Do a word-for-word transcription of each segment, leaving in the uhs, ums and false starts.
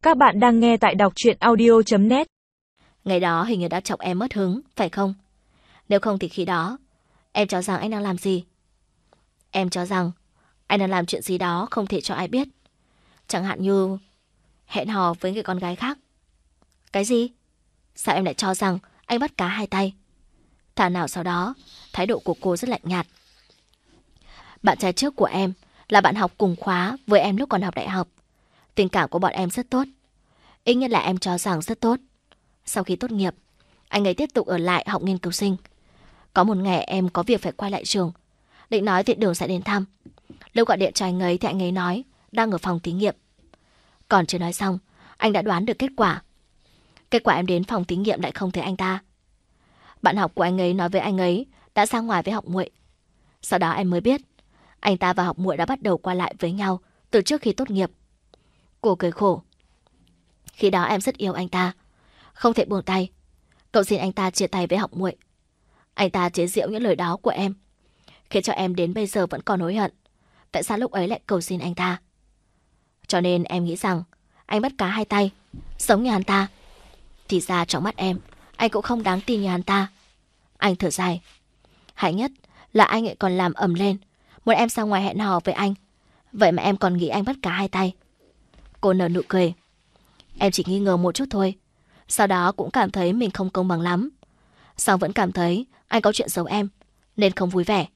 Các bạn đang nghe tại đọc truyện audio chấm net. Ngày đó hình như đã chọc em mất hứng, phải không? Nếu không thì khi đó, em cho rằng anh đang làm gì? Em cho rằng anh đang làm chuyện gì đó không thể cho ai biết. Chẳng hạn như hẹn hò với người con gái khác. Cái gì? Sao em lại cho rằng anh bắt cá hai tay? Thà nào sau đó, thái độ của cô rất lạnh nhạt. Bạn trai trước của em là bạn học cùng khóa với em lúc còn học đại học. Tình cảm của bọn em rất tốt. Ít nhất là em cho rằng rất tốt. Sau khi tốt nghiệp, anh ấy tiếp tục ở lại học nghiên cứu sinh. Có một ngày em có việc phải quay lại trường, định nói tiện đường sẽ đến thăm. Lúc gọi điện cho anh ấy thì anh ấy nói đang ở phòng thí nghiệm. Còn chưa nói xong, anh đã đoán được kết quả. Kết quả em đến phòng thí nghiệm lại không thấy anh ta. Bạn học của anh ấy nói với anh ấy đã ra ngoài với học muội. Sau đó em mới biết anh ta và học muội đã bắt đầu qua lại với nhau từ trước khi tốt nghiệp. Cô cười khổ. Khi đó em rất yêu anh ta, không thể buông tay. Cậu xin anh ta chia tay với học muội. Anh ta chế giễu những lời đó của em, khiến cho em đến bây giờ vẫn còn hối hận. Tại sao lúc ấy lại cầu xin anh ta? Cho nên em nghĩ rằng anh bắt cá hai tay, sống như hắn ta. Thì ra trong mắt em, anh cũng không đáng tin như hắn ta. Anh thở dài. Hại nhất là anh ấy còn làm ầm lên, muốn em ra ngoài hẹn hò với anh. Vậy mà em còn nghĩ anh bắt cá hai tay. Cô nở nụ cười. Em chỉ nghi ngờ một chút thôi. Sau đó cũng cảm thấy mình không công bằng lắm. Xong vẫn cảm thấy anh có chuyện giấu em, nên không vui vẻ.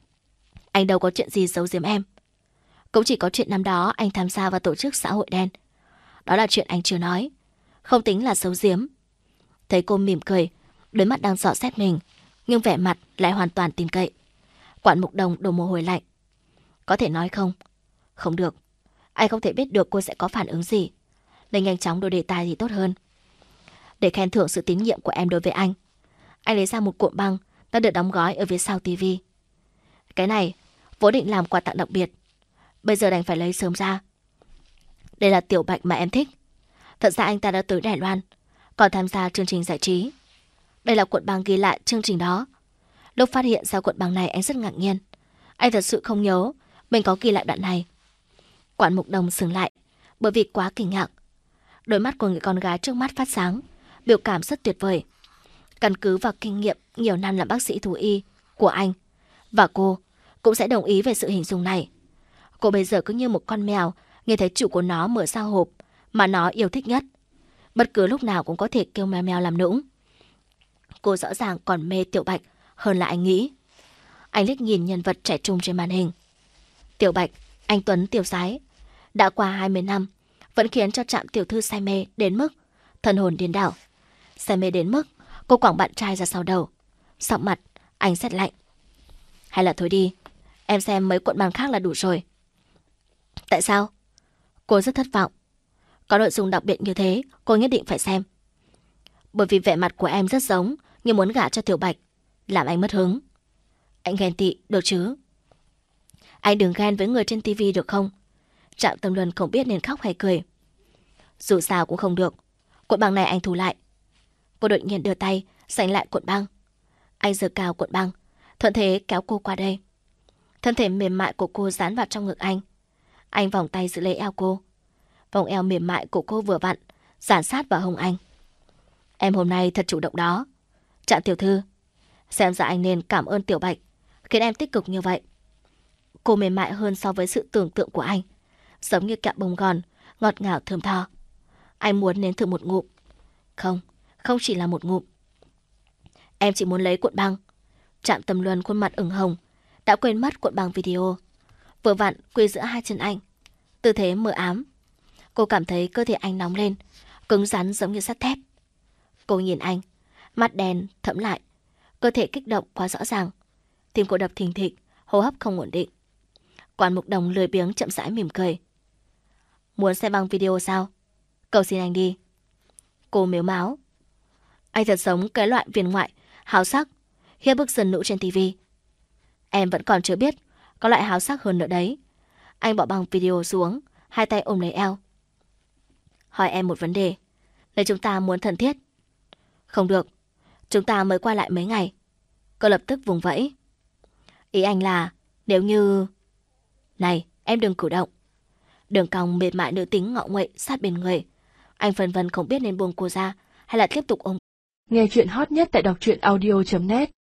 Anh đâu có chuyện gì giấu giếm em. Cũng chỉ có chuyện năm đó anh tham gia vào tổ chức xã hội đen. Đó là chuyện anh chưa nói, không tính là giấu giếm. Thấy cô mỉm cười, đôi mắt đang dò xét mình, nhưng vẻ mặt lại hoàn toàn tin cậy. Quản Mục Đồng đổ mồ hôi lạnh. Có thể nói không? Không được. Anh không thể biết được cô sẽ có phản ứng gì, nên nhanh chóng đổi đề tài thì tốt hơn. Để khen thưởng sự tín nhiệm của em đối với anh, anh lấy ra một cuộn băng đã được đóng gói ở phía sau tivi. Cái này vốn định làm quà tặng đặc biệt, bây giờ đành phải lấy sớm ra. Đây là Tiểu Bạch mà em thích. Thật ra anh ta đã tới Đài Loan, còn tham gia chương trình giải trí. Đây là cuộn băng ghi lại chương trình đó. Lúc phát hiện ra cuộn băng này anh rất ngạc nhiên. Anh thật sự không nhớ mình có ghi lại đoạn này. Quản Mục Đồng dừng lại bởi vì quá kinh ngạc. Đôi mắt của người con gái trước mắt phát sáng, biểu cảm rất tuyệt vời. Căn cứ vào kinh nghiệm nhiều năm làm bác sĩ thú y của anh, và cô cũng sẽ đồng ý về sự hình dung này. Cô bây giờ cứ như một con mèo nghe thấy chủ của nó mở ra hộp mà nó yêu thích nhất. Bất cứ lúc nào cũng có thể kêu mèo mèo làm nũng. Cô rõ ràng còn mê Tiểu Bạch hơn là anh nghĩ. Anh liếc nhìn nhân vật trẻ trung trên màn hình. Tiểu Bạch, anh tuấn tiêu sái, đã qua hai mươi năm vẫn khiến cho Trạm tiểu thư say mê đến mức thần hồn điên đảo. Say mê đến mức cô quẳng bạn trai ra sau đầu. Sọng mặt anh rét lạnh. Hay là thôi đi, em xem mấy cuộn băng khác là đủ rồi. Tại sao? Cô rất thất vọng. Có nội dung đặc biệt như thế, cô nhất định phải xem. Bởi vì vẻ mặt của em rất giống như muốn gả cho Tiểu Bạch, làm anh mất hứng. Anh ghen tị, được chứ? Anh đừng ghen với người trên tivi được không? Trạm Tâm Luân không biết nên khóc hay cười. Dù sao cũng không được. Cuộn băng này anh thu lại. Cô đột nhiên đưa tay giành lại cuộn băng. Anh giơ cao cuộn băng, thuận thế kéo cô qua đây. Thân thể mềm mại của cô dán vào trong ngực anh. Anh vòng tay giữ lấy eo cô. Vòng eo mềm mại của cô vừa vặn dán sát vào hông anh. Em hôm nay thật chủ động đó. Trạm tiểu thư, xem ra anh nên cảm ơn Tiểu Bạch khiến em tích cực như vậy. Cô mềm mại hơn so với sự tưởng tượng của anh, giống như kẹo bông gòn, ngọt ngào thơm tho. Anh muốn nếm thử một ngụm. Không, không chỉ là một ngụm. Em chỉ muốn lấy cuộn băng. Trạm Tâm Luân khuôn mặt ửng hồng, đã quên mất cuộn băng video. Vừa vặn quỳ giữa hai chân anh, tư thế mờ ám. Cô cảm thấy cơ thể anh nóng lên, cứng rắn giống như sắt thép. Cô nhìn anh, mắt đen thẫm lại, cơ thể kích động quá rõ ràng. Tim cô đập thình thịch, hô hấp không ổn định. Quản Mục Đồng lười biếng chậm rãi mỉm cười. Muốn xem băng video sao? Cầu xin anh đi. Cô mếu máo. Anh thật giống cái loại viên ngoại háo sắc hiếp bức dân nữ trên tivi. Em vẫn còn chưa biết có loại háo sắc hơn nữa đấy. Anh bỏ băng video xuống, hai tay ôm lấy eo. Hỏi em một vấn đề, nếu chúng ta muốn thân thiết? Không được, chúng ta mới qua lại mấy ngày. Cô lập tức vùng vẫy. Ý anh là nếu như... Này, em đừng cử động. Đường cong mệt mại nữ tính ngọ nguậy sát bên người, Anh phân vân không biết nên buông cô ra hay là tiếp tục ôm. Nghe chuyện hot nhất tại đọc truyện audio chấm net.